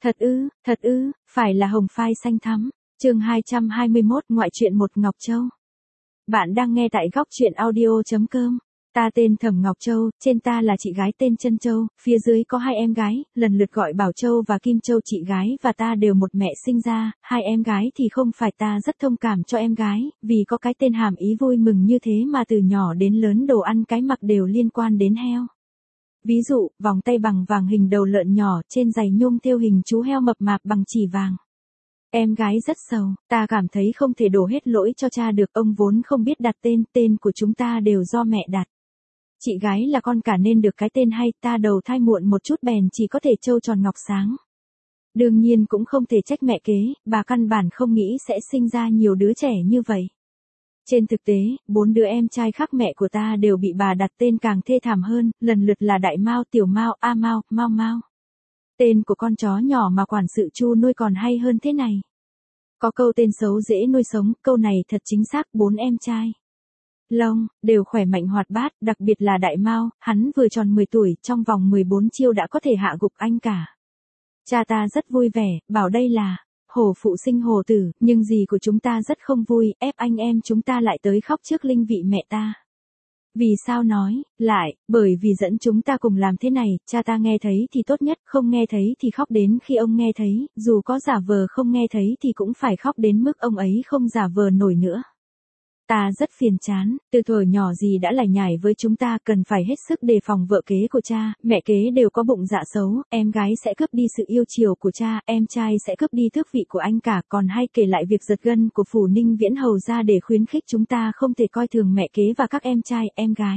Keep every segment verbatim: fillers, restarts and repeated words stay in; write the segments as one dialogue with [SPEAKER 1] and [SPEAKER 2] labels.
[SPEAKER 1] Thật ư, thật ư, phải là hồng phai xanh thắm. Chương hai trăm hai mươi mốt ngoại truyện một Ngọc Châu. Bạn đang nghe tại góc truyện audio chấm com. Ta tên Thẩm Ngọc Châu, trên ta là chị gái tên Trân Châu, phía dưới có hai em gái, lần lượt gọi Bảo Châu và Kim Châu. Chị gái và ta đều một mẹ sinh ra, hai em gái thì không phải. Ta rất thông cảm cho em gái, vì có cái tên hàm ý vui mừng như thế mà từ nhỏ đến lớn đồ ăn cái mặc đều liên quan đến heo. Ví dụ, vòng tay bằng vàng hình đầu lợn nhỏ, trên giày nhung thêu hình chú heo mập mạp bằng chỉ vàng. Em gái rất sầu, ta cảm thấy không thể đổ hết lỗi cho cha được, ông vốn không biết đặt tên, tên của chúng ta đều do mẹ đặt. Chị gái là con cả nên được cái tên hay, ta đầu thai muộn một chút bèn chỉ có thể trâu tròn ngọc sáng. Đương nhiên cũng không thể trách mẹ kế, bà căn bản không nghĩ sẽ sinh ra nhiều đứa trẻ như vậy. Trên thực tế, bốn đứa em trai khác mẹ của ta đều bị bà đặt tên càng thê thảm hơn, lần lượt là Đại Mao, Tiểu Mao, A Mao, Mao Mao. Tên của con chó nhỏ mà quản sự Chu nuôi còn hay hơn thế này. Có câu tên xấu dễ nuôi sống, câu này thật chính xác. Bốn em trai Long, đều khỏe mạnh hoạt bát, đặc biệt là Đại Mao, hắn vừa tròn mười tuổi, trong vòng mười bốn chiêu đã có thể hạ gục anh cả. Cha ta rất vui vẻ, bảo đây là hổ phụ sinh hổ tử, nhưng dì của chúng ta rất không vui, ép anh em chúng ta lại tới khóc trước linh vị mẹ ta. Vì sao nói, lại, bởi vì dẫn chúng ta cùng làm thế này, cha ta nghe thấy thì tốt nhất, không nghe thấy thì khóc đến khi ông nghe thấy, dù có giả vờ không nghe thấy thì cũng phải khóc đến mức ông ấy không giả vờ nổi nữa. Ta rất phiền chán, từ thuở nhỏ gì đã lải nhải với chúng ta, cần phải hết sức đề phòng vợ kế của cha, mẹ kế đều có bụng dạ xấu, em gái sẽ cướp đi sự yêu chiều của cha, em trai sẽ cướp đi tước vị của anh cả, còn hay kể lại việc giật gân của Phủ Ninh Viễn Hầu ra để khuyến khích chúng ta không thể coi thường mẹ kế và các em trai, em gái.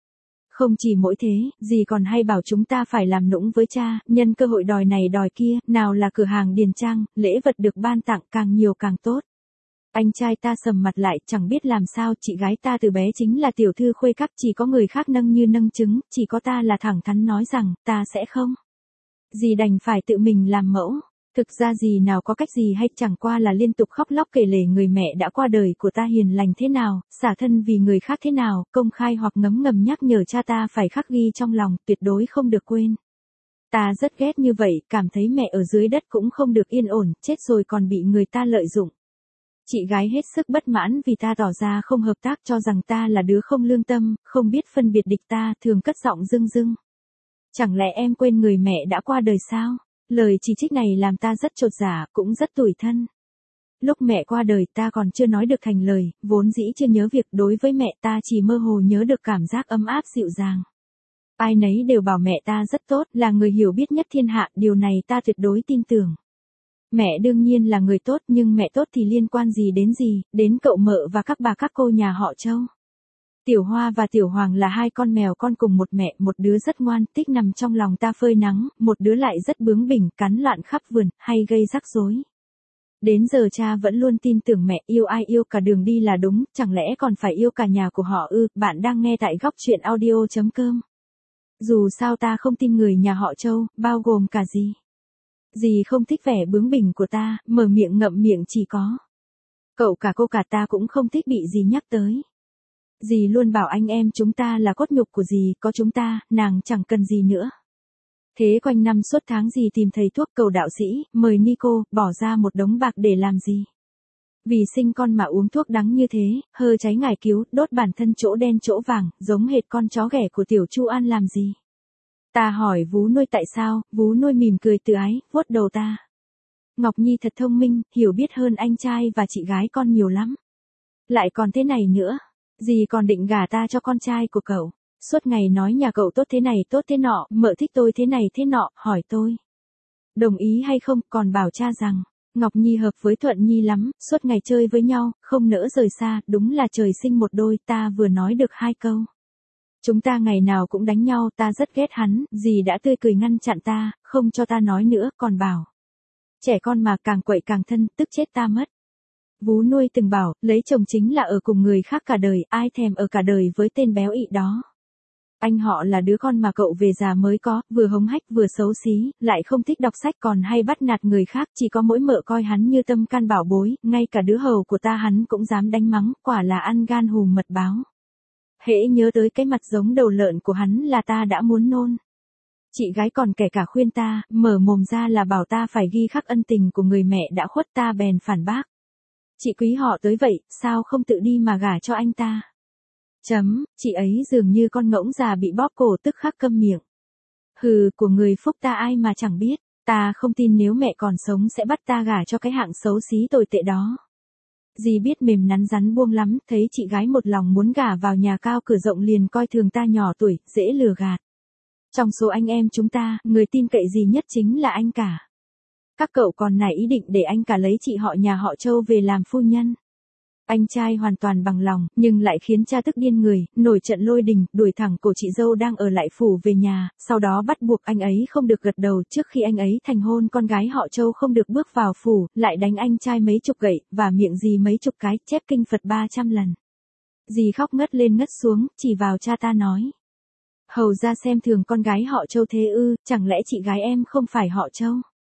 [SPEAKER 1] Không chỉ mỗi thế, dì còn hay bảo chúng ta phải làm nũng với cha, nhân cơ hội đòi này đòi kia, nào là cửa hàng điền trang, lễ vật được ban tặng càng nhiều càng tốt. Anh trai ta sầm mặt lại, chẳng biết làm sao, chị gái ta từ bé chính là tiểu thư khuê các, chỉ có người khác nâng như nâng trứng, chỉ có ta là thẳng thắn nói rằng, ta sẽ không. Dì đành phải tự mình làm mẫu. Thực ra dì nào có cách gì hay, chẳng qua là liên tục khóc lóc kể lể người mẹ đã qua đời của ta hiền lành thế nào, xả thân vì người khác thế nào, công khai hoặc ngấm ngầm nhắc nhở cha ta phải khắc ghi trong lòng, tuyệt đối không được quên. Ta rất ghét như vậy, cảm thấy mẹ ở dưới đất cũng không được yên ổn, chết rồi còn bị người ta lợi dụng. Chị gái hết sức bất mãn vì ta tỏ ra không hợp tác, cho rằng ta là đứa không lương tâm, không biết phân biệt địch, ta thường cất giọng dưng dưng. Chẳng lẽ em quên người mẹ đã qua đời sao? Lời chỉ trích này làm ta rất chột dạ, cũng rất tủi thân. Lúc mẹ qua đời ta còn chưa nói được thành lời, vốn dĩ chưa nhớ việc, đối với mẹ ta chỉ mơ hồ nhớ được cảm giác ấm áp dịu dàng. Ai nấy đều bảo mẹ ta rất tốt, là người hiểu biết nhất thiên hạ, điều này ta tuyệt đối tin tưởng. Mẹ đương nhiên là người tốt, nhưng mẹ tốt thì liên quan gì đến gì, đến cậu mợ và các bà các cô nhà họ Châu. Tiểu Hoa và Tiểu Hoàng là hai con mèo con cùng một mẹ, một đứa rất ngoan, thích nằm trong lòng ta phơi nắng, một đứa lại rất bướng bỉnh, cắn loạn khắp vườn, hay gây rắc rối. Đến giờ cha vẫn luôn tin tưởng mẹ, yêu ai yêu cả đường đi là đúng, chẳng lẽ còn phải yêu cả nhà của họ ư? Bạn đang nghe tại góc truyện audio chấm com. Dù sao ta không tin người nhà họ Châu, bao gồm cả dì. Dì không thích vẻ bướng bỉnh của ta, mở miệng ngậm miệng chỉ có. Cậu cả cô cả ta cũng không thích bị dì nhắc tới. Dì luôn bảo anh em chúng ta là cốt nhục của dì, có chúng ta, nàng chẳng cần gì nữa. Thế quanh năm suốt tháng dì tìm thầy thuốc cầu đạo sĩ, mời Nico, bỏ ra một đống bạc để làm gì? Vì sinh con mà uống thuốc đắng như thế, hơ cháy ngải cứu, đốt bản thân chỗ đen chỗ vàng, giống hệt con chó ghẻ của tiểu Chu An làm gì? Ta hỏi vú nuôi tại sao, vú nuôi mỉm cười từ ái, vuốt đầu ta. Ngọc Nhi thật thông minh, hiểu biết hơn anh trai và chị gái con nhiều lắm. Lại còn thế này nữa, dì còn định gả ta cho con trai của cậu. Suốt ngày nói nhà cậu tốt thế này tốt thế nọ, mợ thích tôi thế này thế nọ, hỏi tôi đồng ý hay không, còn bảo cha rằng Ngọc Nhi hợp với Thuận Nhi lắm, suốt ngày chơi với nhau, không nỡ rời xa, đúng là trời sinh một đôi. Ta vừa nói được hai câu, chúng ta ngày nào cũng đánh nhau, ta rất ghét hắn, dì đã tươi cười ngăn chặn ta, không cho ta nói nữa, còn bảo trẻ con mà càng quậy càng thân, tức chết ta mất. Vú nuôi từng bảo, lấy chồng chính là ở cùng người khác cả đời, ai thèm ở cả đời với tên béo ị đó. Anh họ là đứa con mà cậu về già mới có, vừa hống hách vừa xấu xí, lại không thích đọc sách còn hay bắt nạt người khác, chỉ có mỗi mợ coi hắn như tâm can bảo bối, ngay cả đứa hầu của ta hắn cũng dám đánh mắng, quả là ăn gan hùm mật báo. Hễ nhớ tới cái mặt giống đầu lợn của hắn là ta đã muốn nôn. Chị gái còn kể cả khuyên ta, mở mồm ra là bảo ta phải ghi khắc ân tình của người mẹ đã khuất, ta bèn phản bác. Chị quý họ tới vậy, sao không tự đi mà gả cho anh ta? Chấm, chị ấy dường như con ngỗng già bị bóp cổ tức khắc câm miệng. Hừ, của người phúc ta ai mà chẳng biết, ta không tin nếu mẹ còn sống sẽ bắt ta gả cho cái hạng xấu xí tồi tệ đó. Dì biết mềm nắn rắn buông lắm, thấy chị gái một lòng muốn gả vào nhà cao cửa rộng liền coi thường ta nhỏ tuổi, dễ lừa gạt. Trong số anh em chúng ta, người tin cậy gì nhất chính là anh cả. Các cậu còn nảy ý định để anh cả lấy chị họ nhà họ Châu về làm phu nhân. Anh trai hoàn toàn bằng lòng, nhưng lại khiến cha tức điên người, nổi trận lôi đình, đuổi thẳng cổ chị dâu đang ở lại phủ về nhà, sau đó bắt buộc anh ấy không được gật đầu trước khi anh ấy thành hôn con gái họ Châu không được bước vào phủ, lại đánh anh trai mấy chục gậy, và miệng dì mấy chục cái, chép kinh Phật ba trăm lần. Dì khóc ngất lên ngất xuống, chỉ vào cha ta nói. Hầu ra xem thường con gái họ Châu thế ư, chẳng lẽ chị gái em không phải họ Châu?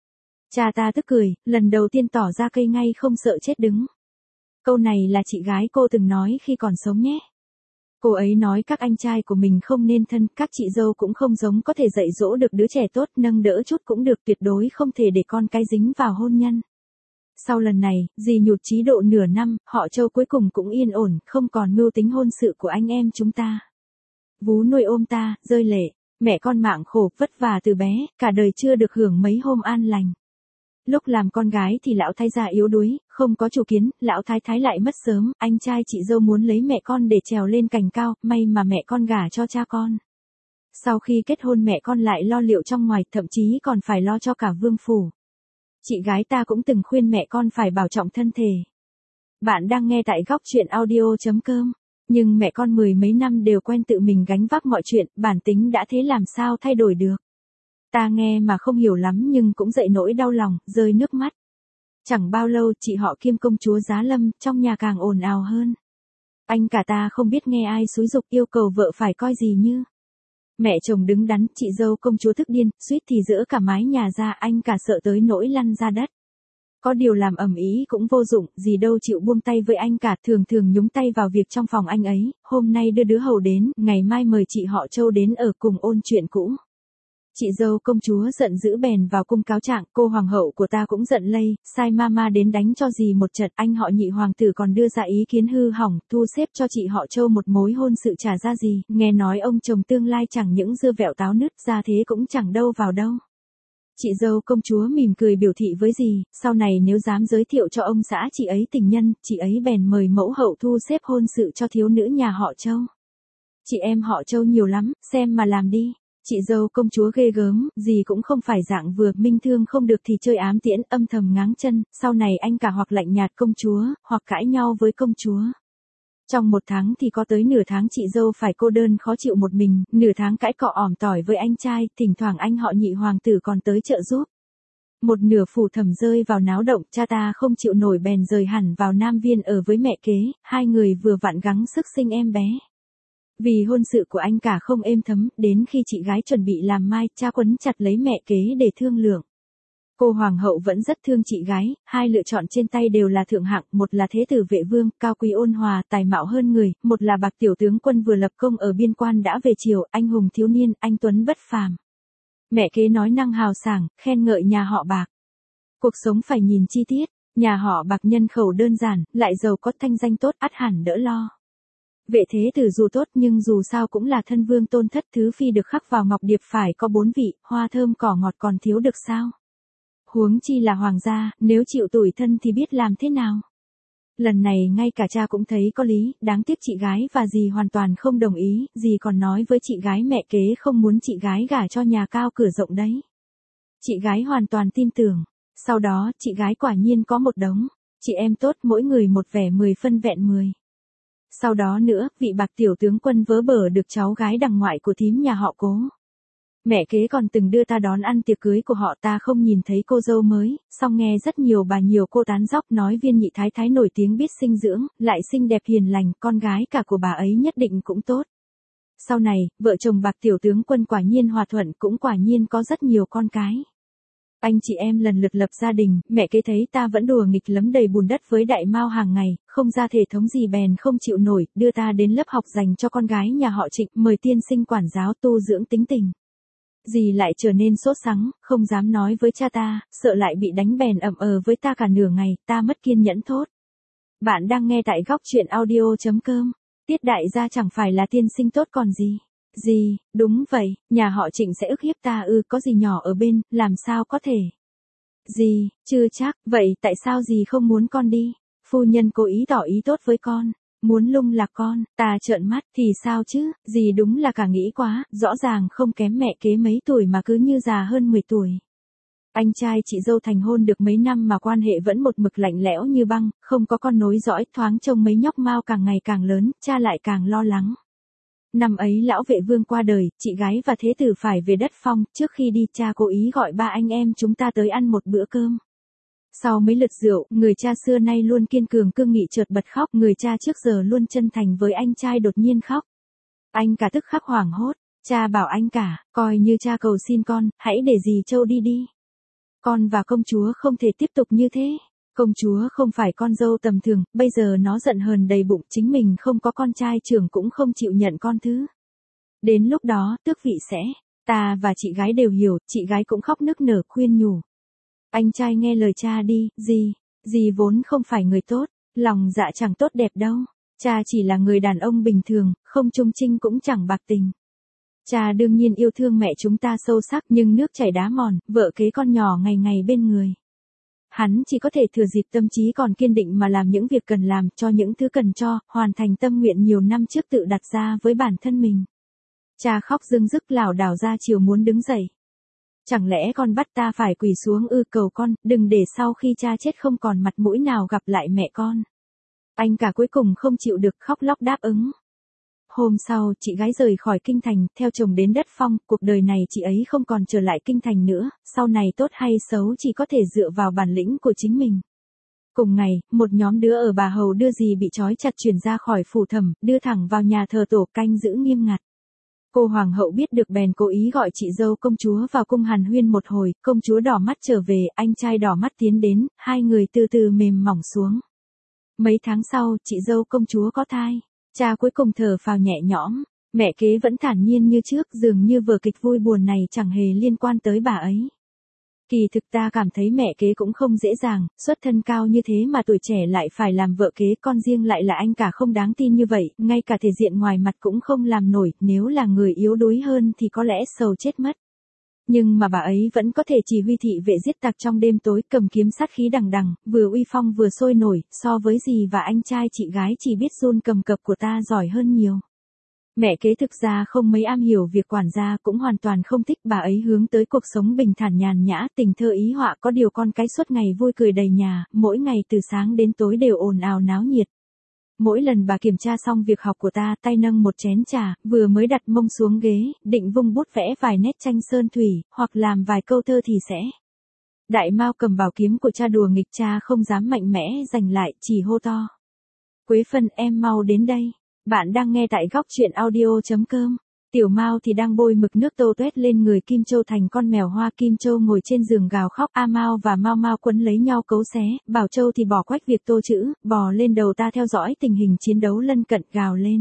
[SPEAKER 1] Cha ta tức cười, lần đầu tiên tỏ ra cây ngay không sợ chết đứng. Câu này là chị gái cô từng nói khi còn sống nhé. Cô ấy nói các anh trai của mình không nên thân, các chị dâu cũng không giống, có thể dạy dỗ được đứa trẻ tốt, nâng đỡ chút cũng được, tuyệt đối không thể để con cái dính vào hôn nhân. Sau lần này, dì nhụt chí độ nửa năm, họ Châu cuối cùng cũng yên ổn, không còn mưu tính hôn sự của anh em chúng ta. Vú nuôi ôm ta, rơi lệ, mẹ con mạng khổ, vất vả từ bé, cả đời chưa được hưởng mấy hôm an lành. Lúc làm con gái thì lão thái gia yếu đuối, không có chủ kiến, lão thái thái lại mất sớm, anh trai chị dâu muốn lấy mẹ con để trèo lên cành cao, may mà mẹ con gả cho cha con. Sau khi kết hôn mẹ con lại lo liệu trong ngoài, thậm chí còn phải lo cho cả vương phủ. Chị gái ta cũng từng khuyên mẹ con phải bảo trọng thân thể. Bạn đang nghe tại góc truyện audio chấm com. Nhưng mẹ con mười mấy năm đều quen tự mình gánh vác mọi chuyện, bản tính đã thế làm sao thay đổi được. Ta nghe mà không hiểu lắm nhưng cũng dậy nỗi đau lòng, rơi nước mắt. Chẳng bao lâu chị họ kiêm công chúa Giá Lâm, trong nhà càng ồn ào hơn. Anh cả ta không biết nghe ai xúi giục yêu cầu vợ phải coi gì như. Mẹ chồng đứng đắn, chị dâu công chúa tức điên, suýt thì dỡ cả mái nhà ra, anh cả sợ tới nỗi lăn ra đất. Có điều làm ầm ĩ cũng vô dụng, gì đâu chịu buông tay với anh cả, thường thường nhúng tay vào việc trong phòng anh ấy, hôm nay đưa đứa hầu đến, ngày mai mời chị họ Châu đến ở cùng ôn chuyện cũ. Chị dâu công chúa giận dữ bèn vào cung cáo trạng, cô hoàng hậu của ta cũng giận lây, sai mama đến đánh cho dì một trận, anh họ nhị hoàng tử còn đưa ra ý kiến hư hỏng, thu xếp cho chị họ Châu một mối hôn sự trả ra gì, nghe nói ông chồng tương lai chẳng những dưa vẹo táo nứt ra thế cũng chẳng đâu vào đâu. Chị dâu công chúa mỉm cười biểu thị với dì, sau này nếu dám giới thiệu cho ông xã chị ấy tình nhân, chị ấy bèn mời mẫu hậu thu xếp hôn sự cho thiếu nữ nhà họ Châu. Chị em họ Châu nhiều lắm, xem mà làm đi. Chị dâu công chúa ghê gớm, dì cũng không phải dạng vừa, minh thương không được thì chơi ám tiễn, âm thầm ngáng chân, sau này anh cả hoặc lạnh nhạt công chúa, hoặc cãi nhau với công chúa. Trong một tháng thì có tới nửa tháng chị dâu phải cô đơn khó chịu một mình, nửa tháng cãi cọ ỏm tỏi với anh trai, thỉnh thoảng anh họ nhị hoàng tử còn tới trợ giúp. Một nửa phủ thẩm rơi vào náo động, cha ta không chịu nổi bèn rời hẳn vào Nam Viên ở với mẹ kế, hai người vừa vặn gắng sức sinh em bé. Vì hôn sự của anh cả không êm thấm, đến khi chị gái chuẩn bị làm mai, cha quấn chặt lấy mẹ kế để thương lượng. Cô hoàng hậu vẫn rất thương chị gái, hai lựa chọn trên tay đều là thượng hạng, một là thế tử vệ vương, cao quý ôn hòa, tài mạo hơn người, một là bạc tiểu tướng quân vừa lập công ở biên quan đã về triều, anh hùng thiếu niên, anh tuấn bất phàm. Mẹ kế nói năng hào sảng, khen ngợi nhà họ Bạc. Cuộc sống phải nhìn chi tiết, nhà họ Bạc nhân khẩu đơn giản, lại giàu có thanh danh tốt, ắt hẳn đỡ lo. Vệ thế tử dù tốt nhưng dù sao cũng là thân vương tôn thất, thứ phi được khắc vào ngọc điệp phải có bốn vị, hoa thơm cỏ ngọt còn thiếu được sao? Huống chi là hoàng gia, nếu chịu tủi thân thì biết làm thế nào? Lần này ngay cả cha cũng thấy có lý, đáng tiếc chị gái và dì hoàn toàn không đồng ý, dì còn nói với chị gái mẹ kế không muốn chị gái gả cho nhà cao cửa rộng đấy. Chị gái hoàn toàn tin tưởng, sau đó chị gái quả nhiên có một đống, chị em tốt mỗi người một vẻ mười phân vẹn mười. Sau đó nữa, vị bạc tiểu tướng quân vớ bở được cháu gái đằng ngoại của thím nhà họ Cố. Mẹ kế còn từng đưa ta đón ăn tiệc cưới của họ, ta không nhìn thấy cô dâu mới, song nghe rất nhiều bà nhiều cô tán dóc nói viên nhị thái thái nổi tiếng biết sinh dưỡng, lại xinh đẹp hiền lành, con gái cả của bà ấy nhất định cũng tốt. Sau này, vợ chồng bạc tiểu tướng quân quả nhiên hòa thuận, cũng quả nhiên có rất nhiều con cái. Anh chị em lần lượt lập gia đình, mẹ kế thấy ta vẫn đùa nghịch lấm đầy bùn đất với đại mao hàng ngày, không ra thể thống gì bèn không chịu nổi, đưa ta đến lớp học dành cho con gái nhà họ Trịnh, mời tiên sinh quản giáo tu dưỡng tính tình. Dì lại trở nên sốt sắng, không dám nói với cha ta, sợ lại bị đánh bèn ầm ờ với ta cả nửa ngày, ta mất kiên nhẫn thốt. Bạn đang nghe tại góc chuyện audio.com. Tiết đại gia chẳng phải là tiên sinh tốt còn gì. Dì, đúng vậy, nhà họ Trịnh sẽ ức hiếp ta ư, có gì nhỏ ở bên, làm sao có thể. Dì, chưa chắc, vậy tại sao dì không muốn con đi? Phu nhân cố ý tỏ ý tốt với con. Muốn lung lạc con, ta trợn mắt, thì sao chứ, dì đúng là cả nghĩ quá, rõ ràng không kém mẹ kế mấy tuổi mà cứ như già hơn mười tuổi. Anh trai chị dâu thành hôn được mấy năm mà quan hệ vẫn một mực lạnh lẽo như băng, không có con nối dõi, thoáng trông mấy nhóc mao càng ngày càng lớn, cha lại càng lo lắng. Năm ấy lão vệ vương qua đời, chị gái và thế tử phải về đất Phong, trước khi đi cha cố ý gọi ba anh em chúng ta tới ăn một bữa cơm. Sau mấy lượt rượu, người cha xưa nay luôn kiên cường cương nghị chợt bật khóc, người cha trước giờ luôn chân thành với anh trai đột nhiên khóc. Anh cả tức khắc hoảng hốt, cha bảo anh cả, coi như cha cầu xin con, hãy để dì Châu đi đi. Con và công chúa không thể tiếp tục như thế. Công chúa không phải con dâu tầm thường, bây giờ nó giận hờn đầy bụng, chính mình không có con trai trưởng cũng không chịu nhận con thứ. Đến lúc đó, tước vị sẽ, ta và chị gái đều hiểu, chị gái cũng khóc nức nở khuyên nhủ. Anh trai nghe lời cha đi, dì, dì vốn không phải người tốt, lòng dạ chẳng tốt đẹp đâu. Cha chỉ là người đàn ông bình thường, không trung trinh cũng chẳng bạc tình. Cha đương nhiên yêu thương mẹ chúng ta sâu sắc nhưng nước chảy đá mòn, vợ kế con nhỏ ngày ngày bên người. Hắn chỉ có thể thừa dịp tâm trí còn kiên định mà làm những việc cần làm, cho những thứ cần cho, hoàn thành tâm nguyện nhiều năm trước tự đặt ra với bản thân mình. Cha khóc rưng rức lảo đảo ra chiều muốn đứng dậy. Chẳng lẽ con bắt ta phải quỳ xuống ư, cầu con, đừng để sau khi cha chết không còn mặt mũi nào gặp lại mẹ con. Anh cả cuối cùng không chịu được khóc lóc đáp ứng. Hôm sau, chị gái rời khỏi kinh thành, theo chồng đến đất Phong, cuộc đời này chị ấy không còn trở lại kinh thành nữa, sau này tốt hay xấu chỉ có thể dựa vào bản lĩnh của chính mình. Cùng ngày, một nhóm đứa ở Bà Hầu đưa dì bị trói chặt chuyển ra khỏi phủ thẩm, đưa thẳng vào nhà thờ tổ canh giữ nghiêm ngặt. Cô hoàng hậu biết được bèn cố ý gọi chị dâu công chúa vào cung hàn huyên một hồi, công chúa đỏ mắt trở về, anh trai đỏ mắt tiến đến, hai người từ từ mềm mỏng xuống. Mấy tháng sau, chị dâu công chúa có thai. Cha cuối cùng thở phào nhẹ nhõm, mẹ kế vẫn thản nhiên như trước, dường như vở kịch vui buồn này chẳng hề liên quan tới bà ấy. Kỳ thực ta cảm thấy mẹ kế cũng không dễ dàng, xuất thân cao như thế mà tuổi trẻ lại phải làm vợ kế, con riêng lại là anh cả không đáng tin như vậy, ngay cả thể diện ngoài mặt cũng không làm nổi, nếu là người yếu đuối hơn thì có lẽ sầu chết mất. Nhưng mà bà ấy vẫn có thể chỉ huy thị vệ giết tặc trong đêm tối, cầm kiếm sát khí đằng đằng, vừa uy phong vừa sôi nổi, so với dì và anh trai chị gái chỉ biết run cầm cập của ta giỏi hơn nhiều. Mẹ kế thực ra không mấy am hiểu việc quản gia, cũng hoàn toàn không thích, bà ấy hướng tới cuộc sống bình thản nhàn nhã, tình thơ ý họa, có điều con cái suốt ngày vui cười đầy nhà, mỗi ngày từ sáng đến tối đều ồn ào náo nhiệt. Mỗi lần bà kiểm tra xong việc học của ta, tay nâng một chén trà, vừa mới đặt mông xuống ghế, định vung bút vẽ vài nét tranh sơn thủy, hoặc làm vài câu thơ thì sẽ. Đại Mao cầm bảo kiếm của cha đùa nghịch, cha không dám mạnh mẽ giành lại, chỉ hô to. Quế Phân, em mau đến đây. Bạn đang nghe tại góc chuyện audio.com. Tiểu Mao thì đang bôi mực nước tô toét lên người Kim Châu thành con mèo hoa. Kim Châu ngồi trên giường gào khóc, A Mao và Mao Mao quấn lấy nhau cấu xé, Bảo Châu thì bỏ quách việc tô chữ, bò lên đầu ta theo dõi tình hình chiến đấu lân cận, gào lên.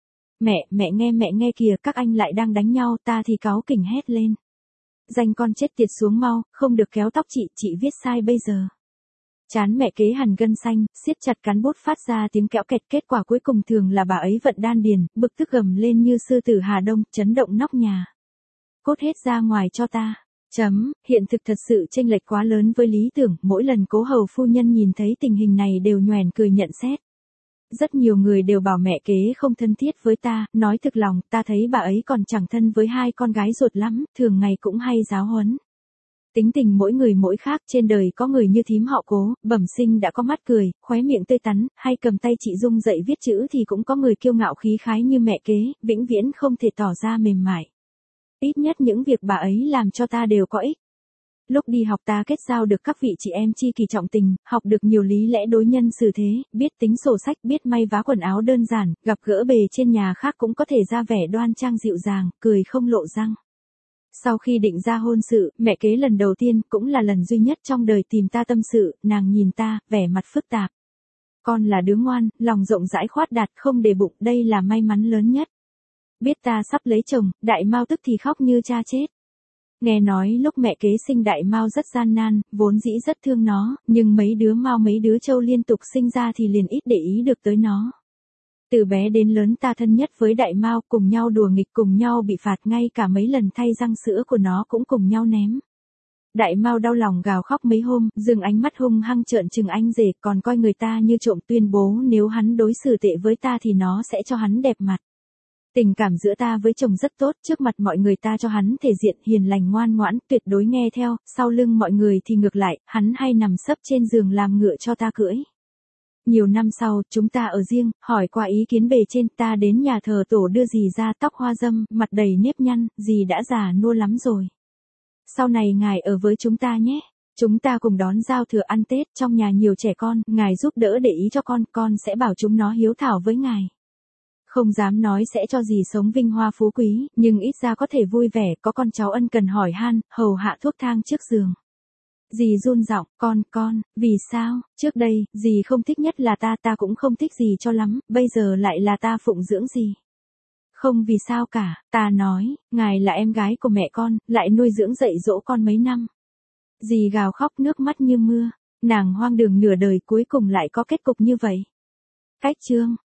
[SPEAKER 1] Mẹ, mẹ nghe mẹ nghe kìa, các anh lại đang đánh nhau, ta thì cáu kỉnh hét lên. Danh con chết tiệt, xuống mau, không được kéo tóc chị, chị viết sai bây giờ. Chán mẹ kế hằn gân xanh, siết chặt cán bút phát ra tiếng kẽo kẹt, kết quả cuối cùng thường là bà ấy vận đan điền, bực tức gầm lên như sư tử Hà Đông, chấn động nóc nhà. Cốt hết ra ngoài cho ta. Chấm, hiện thực thật sự chênh lệch quá lớn với lý tưởng, mỗi lần Cố hầu phu nhân nhìn thấy tình hình này đều nhoẻn cười nhận xét. Rất nhiều người đều bảo mẹ kế không thân thiết với ta, nói thực lòng, ta thấy bà ấy còn chẳng thân với hai con gái ruột lắm, thường ngày cũng hay giáo huấn. Tính tình mỗi người mỗi khác, trên đời có người như thím họ Cố, bẩm sinh đã có mắt cười, khóe miệng tươi tắn, hay cầm tay chị Dung dạy viết chữ, thì cũng có người kiêu ngạo khí khái như mẹ kế, vĩnh viễn không thể tỏ ra mềm mại. Ít nhất những việc bà ấy làm cho ta đều có ích. Lúc đi học ta kết giao được các vị chị em chi kỳ trọng tình, học được nhiều lý lẽ đối nhân xử thế, biết tính sổ sách, biết may vá quần áo đơn giản, gặp gỡ bề trên nhà khác cũng có thể ra vẻ đoan trang dịu dàng, cười không lộ răng. Sau khi định ra hôn sự, mẹ kế lần đầu tiên, cũng là lần duy nhất trong đời tìm ta tâm sự, nàng nhìn ta, vẻ mặt phức tạp. Con là đứa ngoan, lòng rộng rãi khoát đạt, không để bụng, đây là may mắn lớn nhất. Biết ta sắp lấy chồng, Đại Mao tức thì khóc như cha chết. Nghe nói lúc mẹ kế sinh đại mao rất gian nan, vốn dĩ rất thương nó, nhưng mấy đứa mao mấy đứa trâu liên tục sinh ra thì liền ít để ý được tới nó. Từ bé đến lớn ta thân nhất với đại mao, cùng nhau đùa nghịch, cùng nhau bị phạt, ngay cả mấy lần thay răng sữa của nó cũng cùng nhau ném. Đại mao đau lòng gào khóc mấy hôm, dừng ánh mắt hung hăng trợn trừng anh rể, còn coi người ta như trộm, tuyên bố nếu hắn đối xử tệ với ta thì nó sẽ cho hắn đẹp mặt. Tình cảm giữa ta với chồng rất tốt, trước mặt mọi người ta cho hắn thể diện hiền lành ngoan ngoãn, tuyệt đối nghe theo, sau lưng mọi người thì ngược lại, hắn hay nằm sấp trên giường làm ngựa cho ta cưỡi. Nhiều năm sau, chúng ta ở riêng, hỏi qua ý kiến bề trên, ta đến nhà thờ tổ đưa dì ra, tóc hoa râm, mặt đầy nếp nhăn, dì đã già nua lắm rồi. Sau này ngài ở với chúng ta nhé. Chúng ta cùng đón giao thừa ăn Tết, trong nhà nhiều trẻ con, ngài giúp đỡ để ý cho con, con sẽ bảo chúng nó hiếu thảo với ngài. Không dám nói sẽ cho dì sống vinh hoa phú quý, nhưng ít ra có thể vui vẻ, có con cháu ân cần hỏi han, hầu hạ thuốc thang trước giường. Dì run giọng, con, con, vì sao, trước đây, dì không thích nhất là ta, ta cũng không thích dì cho lắm, bây giờ lại là ta phụng dưỡng dì. Không vì sao cả, ta nói, ngài là em gái của mẹ con, lại nuôi dưỡng dạy dỗ con mấy năm. Dì gào khóc nước mắt như mưa, nàng hoang đường nửa đời cuối cùng lại có kết cục như vậy. Cách chương